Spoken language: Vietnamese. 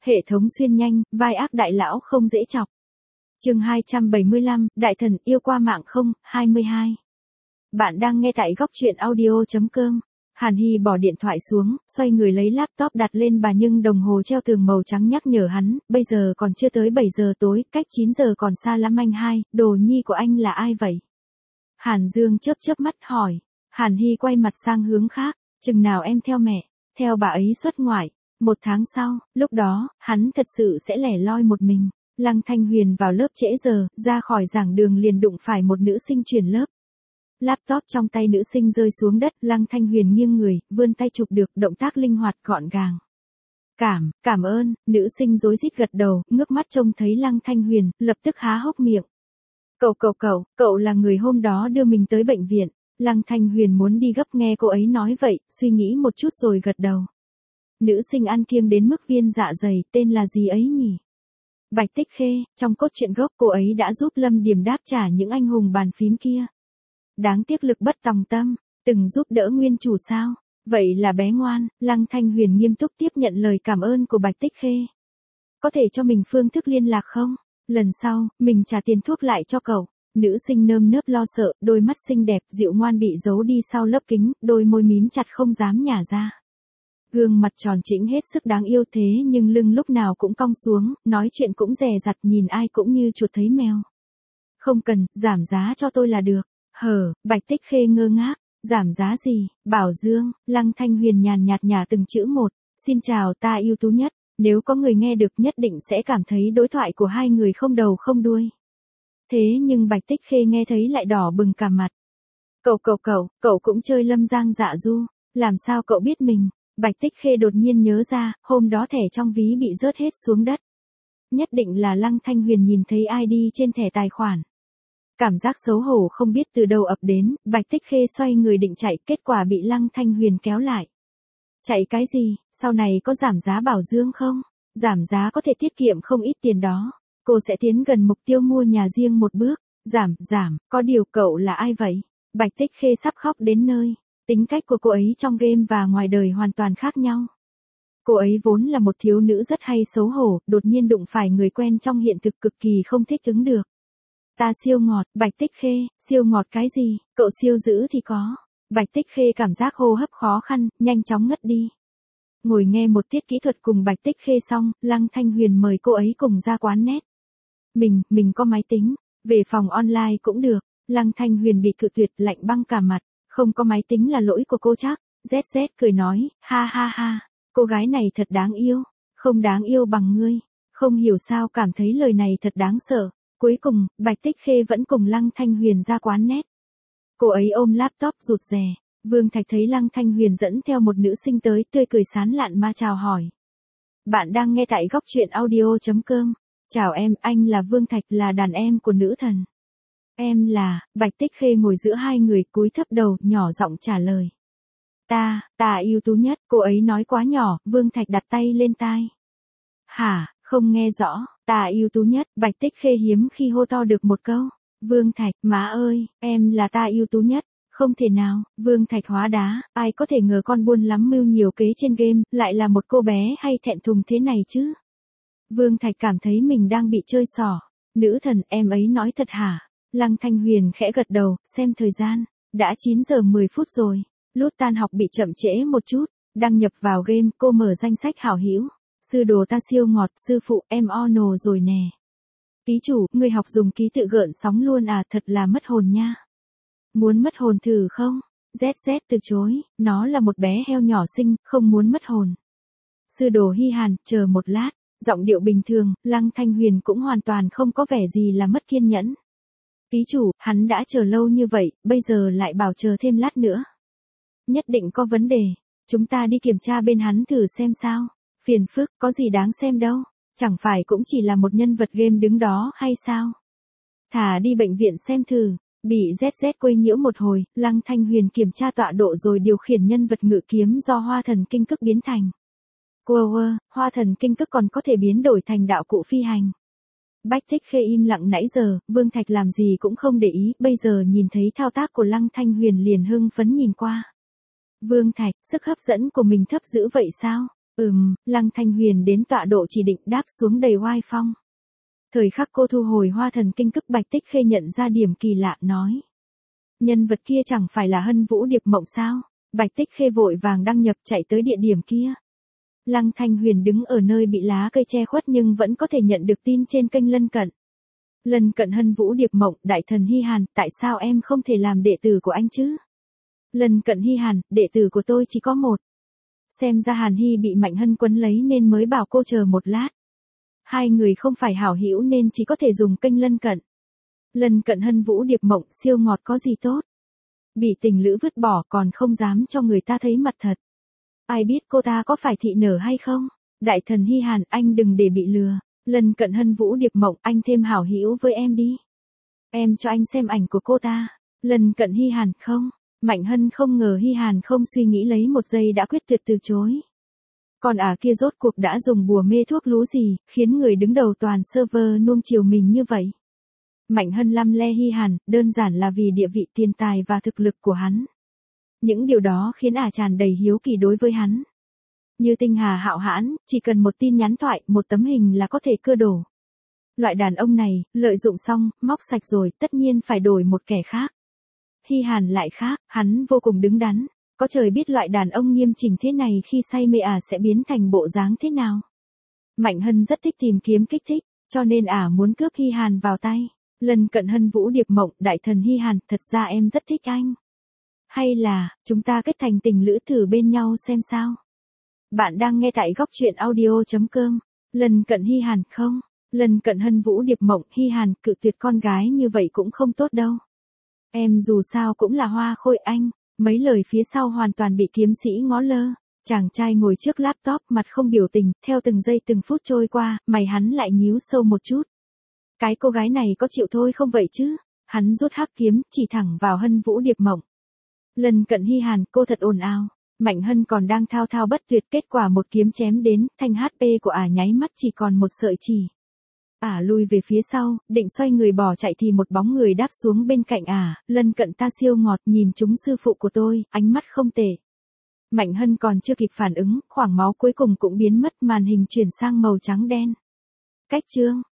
Hệ thống xuyên nhanh, vai ác đại lão không dễ chọc. Chương 275, Đại thần yêu qua mạng không, 22. Bạn đang nghe tại góc truyện audio.com. Hàn Hy bỏ điện thoại xuống, xoay người lấy laptop đặt lên bàn nhưng đồng hồ treo tường màu trắng nhắc nhở hắn, bây giờ còn chưa tới 7 giờ tối, cách 9 giờ còn xa lắm anh hai, đồ nhi của anh là ai vậy? Hàn Dương chớp chớp mắt hỏi. Hàn Hy quay mặt sang hướng khác, chừng nào em theo mẹ, theo bà ấy xuất ngoại. 1 tháng sau, lúc đó, hắn thật sự sẽ lẻ loi một mình. Lăng Thanh Huyền vào lớp trễ giờ, ra khỏi giảng đường liền đụng phải một nữ sinh chuyển lớp. Laptop trong tay nữ sinh rơi xuống đất, Lăng Thanh Huyền nghiêng người, vươn tay chụp được, động tác linh hoạt gọn gàng. Cảm ơn, nữ sinh rối rít gật đầu, ngước mắt trông thấy Lăng Thanh Huyền, lập tức há hốc miệng. Cậu là người hôm đó đưa mình tới bệnh viện. Lăng Thanh Huyền muốn đi gấp nghe cô ấy nói vậy, suy nghĩ một chút rồi gật đầu. Nữ sinh ăn kiêng đến mức viên dạ dày, tên là gì ấy nhỉ? Bạch Tích Khê, trong cốt truyện gốc cô ấy đã giúp Lâm Điềm đáp trả những anh hùng bàn phím kia. Đáng tiếc lực bất tòng tâm, từng giúp đỡ nguyên chủ sao? Vậy là bé ngoan, Lăng Thanh Huyền nghiêm túc tiếp nhận lời cảm ơn của Bạch Tích Khê. Có thể cho mình phương thức liên lạc không? Lần sau, mình trả tiền thuốc lại cho cậu. Nữ sinh nơm nớp lo sợ, đôi mắt xinh đẹp dịu ngoan bị giấu đi sau lớp kính, đôi môi mím chặt không dám nhả ra. Gương mặt tròn trĩnh hết sức đáng yêu thế nhưng lưng lúc nào cũng cong xuống, nói chuyện cũng dè dặt nhìn ai cũng như chuột thấy mèo. Không cần, giảm giá cho tôi là được. Bạch Tích Khê ngơ ngác, giảm giá gì? Bảo Dương, Lăng Thanh Huyền nhàn nhạt nhả từng chữ một. Xin chào, ta ưu tú nhất. Nếu có người nghe được nhất định sẽ cảm thấy đối thoại của hai người không đầu không đuôi. Thế nhưng Bạch Tích Khê nghe thấy lại đỏ bừng cả mặt. Cậu cũng chơi Lâm Giang Dạ Du, làm sao cậu biết mình? Bạch Tích Khê đột nhiên nhớ ra, hôm đó thẻ trong ví bị rớt hết xuống đất. Nhất định là Lăng Thanh Huyền nhìn thấy ID trên thẻ tài khoản. Cảm giác xấu hổ không biết từ đâu ập đến, Bạch Tích Khê xoay người định chạy, kết quả bị Lăng Thanh Huyền kéo lại. Chạy cái gì, sau này có giảm giá Bảo Dương không? Giảm giá có thể tiết kiệm không ít tiền đó. Cô sẽ tiến gần mục tiêu mua nhà riêng một bước. Giảm, có điều cậu là ai vậy? Bạch Tích Khê sắp khóc đến nơi. Tính cách của cô ấy trong game và ngoài đời hoàn toàn khác nhau. Cô ấy vốn là một thiếu nữ rất hay xấu hổ, đột nhiên đụng phải người quen trong hiện thực cực kỳ không thích ứng được. Ta siêu ngọt, Bạch Tích Khê, siêu ngọt cái gì, cậu siêu dữ thì có. Bạch Tích Khê cảm giác hô hấp khó khăn, nhanh chóng ngất đi. Ngồi nghe một tiết kỹ thuật cùng Bạch Tích Khê xong, Lăng Thanh Huyền mời cô ấy cùng ra quán net. Mình có máy tính, về phòng online cũng được. Lăng Thanh Huyền bị cự tuyệt lạnh băng cả mặt, không có máy tính là lỗi của cô chắc. ZZ cười nói, ha, cô gái này thật đáng yêu, không đáng yêu bằng ngươi. Không hiểu sao cảm thấy lời này thật đáng sợ. Cuối cùng, Bạch Tích Khê vẫn cùng Lăng Thanh Huyền ra quán net. Cô ấy ôm laptop rụt rè. Vương Thạch thấy Lăng Thanh Huyền dẫn theo một nữ sinh tới, tươi cười sán lạn mà chào hỏi. Bạn đang nghe tại góc truyện audio.com. Chào em, anh là Vương Thạch, là đàn em của nữ thần. Em là, Bạch Tích Khê ngồi giữa hai người, cúi thấp đầu, nhỏ giọng trả lời. Ta ưu tú nhất, cô ấy nói quá nhỏ, Vương Thạch đặt tay lên tai. Hả, không nghe rõ, ta ưu tú nhất, Bạch Tích Khê hiếm khi hô to được một câu. Vương Thạch, má ơi, em là ta ưu tú nhất. Không thể nào, Vương Thạch hóa đá, ai có thể ngờ con buôn lắm mưu nhiều kế trên game, lại là một cô bé hay thẹn thùng thế này chứ? Vương Thạch cảm thấy mình đang bị chơi xỏ. Nữ thần, em ấy nói thật hả? Lăng Thanh Huyền khẽ gật đầu, xem thời gian. Đã 9 giờ 10 phút rồi. Lúc tan học bị chậm trễ một chút. Đăng nhập vào game, cô mở danh sách hảo hữu. Sư đồ ta siêu ngọt, sư phụ, em ono rồi nè. Ký chủ, người học dùng ký tự gợn sóng luôn à, thật là mất hồn nha. Muốn mất hồn thử không? ZZ từ chối, nó là một bé heo nhỏ xinh, không muốn mất hồn. Sư đồ Hy Hàn, chờ một lát. Giọng điệu bình thường, Lăng Thanh Huyền cũng hoàn toàn không có vẻ gì là mất kiên nhẫn. Ký chủ, hắn đã chờ lâu như vậy, bây giờ lại bảo chờ thêm lát nữa. Nhất định có vấn đề. Chúng ta đi kiểm tra bên hắn thử xem sao. Phiền phức, có gì đáng xem đâu. Chẳng phải cũng chỉ là một nhân vật game đứng đó hay sao? Thả đi bệnh viện xem thử. Bị ZZ quấy nhiễu một hồi, Lăng Thanh Huyền kiểm tra tọa độ rồi điều khiển nhân vật ngự kiếm do hoa thần kinh cức biến thành. Hoa thần kinh cức còn có thể biến đổi thành đạo cụ phi hành. Bạch Tích Khê im lặng nãy giờ, Vương Thạch làm gì cũng không để ý, bây giờ nhìn thấy thao tác của Lăng Thanh Huyền liền hưng phấn nhìn qua. Vương Thạch, sức hấp dẫn của mình thấp dữ vậy sao? Lăng Thanh Huyền đến tọa độ chỉ định đáp xuống đầy oai phong. Thời khắc cô thu hồi hoa thần kinh cức Bạch Tích Khê nhận ra điểm kỳ lạ nói. Nhân vật kia chẳng phải là Hân Vũ Điệp Mộng sao? Bạch Tích Khê vội vàng đăng nhập chạy tới địa điểm kia. Lăng Thanh Huyền đứng ở nơi bị lá cây che khuất nhưng vẫn có thể nhận được tin trên kênh lân cận. Lân cận Hân Vũ Điệp Mộng, đại thần Hy Hàn, tại sao em không thể làm đệ tử của anh chứ? Lân cận Hy Hàn, đệ tử của tôi chỉ có một. Xem ra Hàn Hy bị Mạnh Hân quấn lấy nên mới bảo cô chờ một lát. Hai người không phải hảo hữu nên chỉ có thể dùng kênh lân cận. Lân cận Hân Vũ Điệp Mộng siêu ngọt có gì tốt. Bị tình lữ vứt bỏ còn không dám cho người ta thấy mặt thật. Ai biết cô ta có phải thị nở hay không? Đại thần Hy Hàn, anh đừng để bị lừa. Lân cận Hân Vũ Điệp Mộng, anh thêm hảo hữu với em đi. Em cho anh xem ảnh của cô ta. Lân cận Hy Hàn, không. Mạnh Hân không ngờ Hy Hàn không suy nghĩ lấy một giây đã quyết tuyệt từ chối. Còn kia rốt cuộc đã dùng bùa mê thuốc lú gì, khiến người đứng đầu toàn server nuông chiều mình như vậy. Mạnh Hân lăm le Hy Hàn, đơn giản là vì địa vị tiền tài và thực lực của hắn. Những điều đó khiến tràn đầy hiếu kỳ đối với hắn. Như tinh hà hạo hãn, chỉ cần một tin nhắn thoại, một tấm hình là có thể cưa đổ. Loại đàn ông này, lợi dụng xong, móc sạch rồi, tất nhiên phải đổi một kẻ khác. Hy Hàn lại khác, hắn vô cùng đứng đắn. Có trời biết loại đàn ông nghiêm chỉnh thế này khi say mê sẽ biến thành bộ dáng thế nào. Mạnh Hân rất thích tìm kiếm kích thích, cho nên muốn cướp Hy Hàn vào tay. Lân cận Hân Vũ Điệp Mộng, đại thần Hy Hàn, thật ra em rất thích anh. Hay là, chúng ta kết thành tình lữ thử bên nhau xem sao. Bạn đang nghe tại góc truyện audio.com. Lân cận Hy Hàn, không. Lân cận Hân Vũ Điệp Mộng, Hy Hàn, cự tuyệt con gái như vậy cũng không tốt đâu. Em dù sao cũng là hoa khôi anh. Mấy lời phía sau hoàn toàn bị kiếm sĩ ngó lơ. Chàng trai ngồi trước laptop mặt không biểu tình, theo từng giây từng phút trôi qua, mày hắn lại nhíu sâu một chút. Cái cô gái này có chịu thôi không vậy chứ? Hắn rút hắc kiếm, chỉ thẳng vào Hân Vũ Điệp Mộng. Lân cận Hy Hàn, cô thật ồn ào. Mạnh Hân còn đang thao thao bất tuyệt, kết quả một kiếm chém đến, thanh HP của nháy mắt chỉ còn một sợi chỉ. Lui về phía sau, định xoay người bỏ chạy thì một bóng người đáp xuống bên cạnh Lân cận ta siêu ngọt, nhìn chúng sư phụ của tôi, ánh mắt không tệ. Mạnh Hân còn chưa kịp phản ứng, khoảng máu cuối cùng cũng biến mất, màn hình chuyển sang màu trắng đen. Cách chương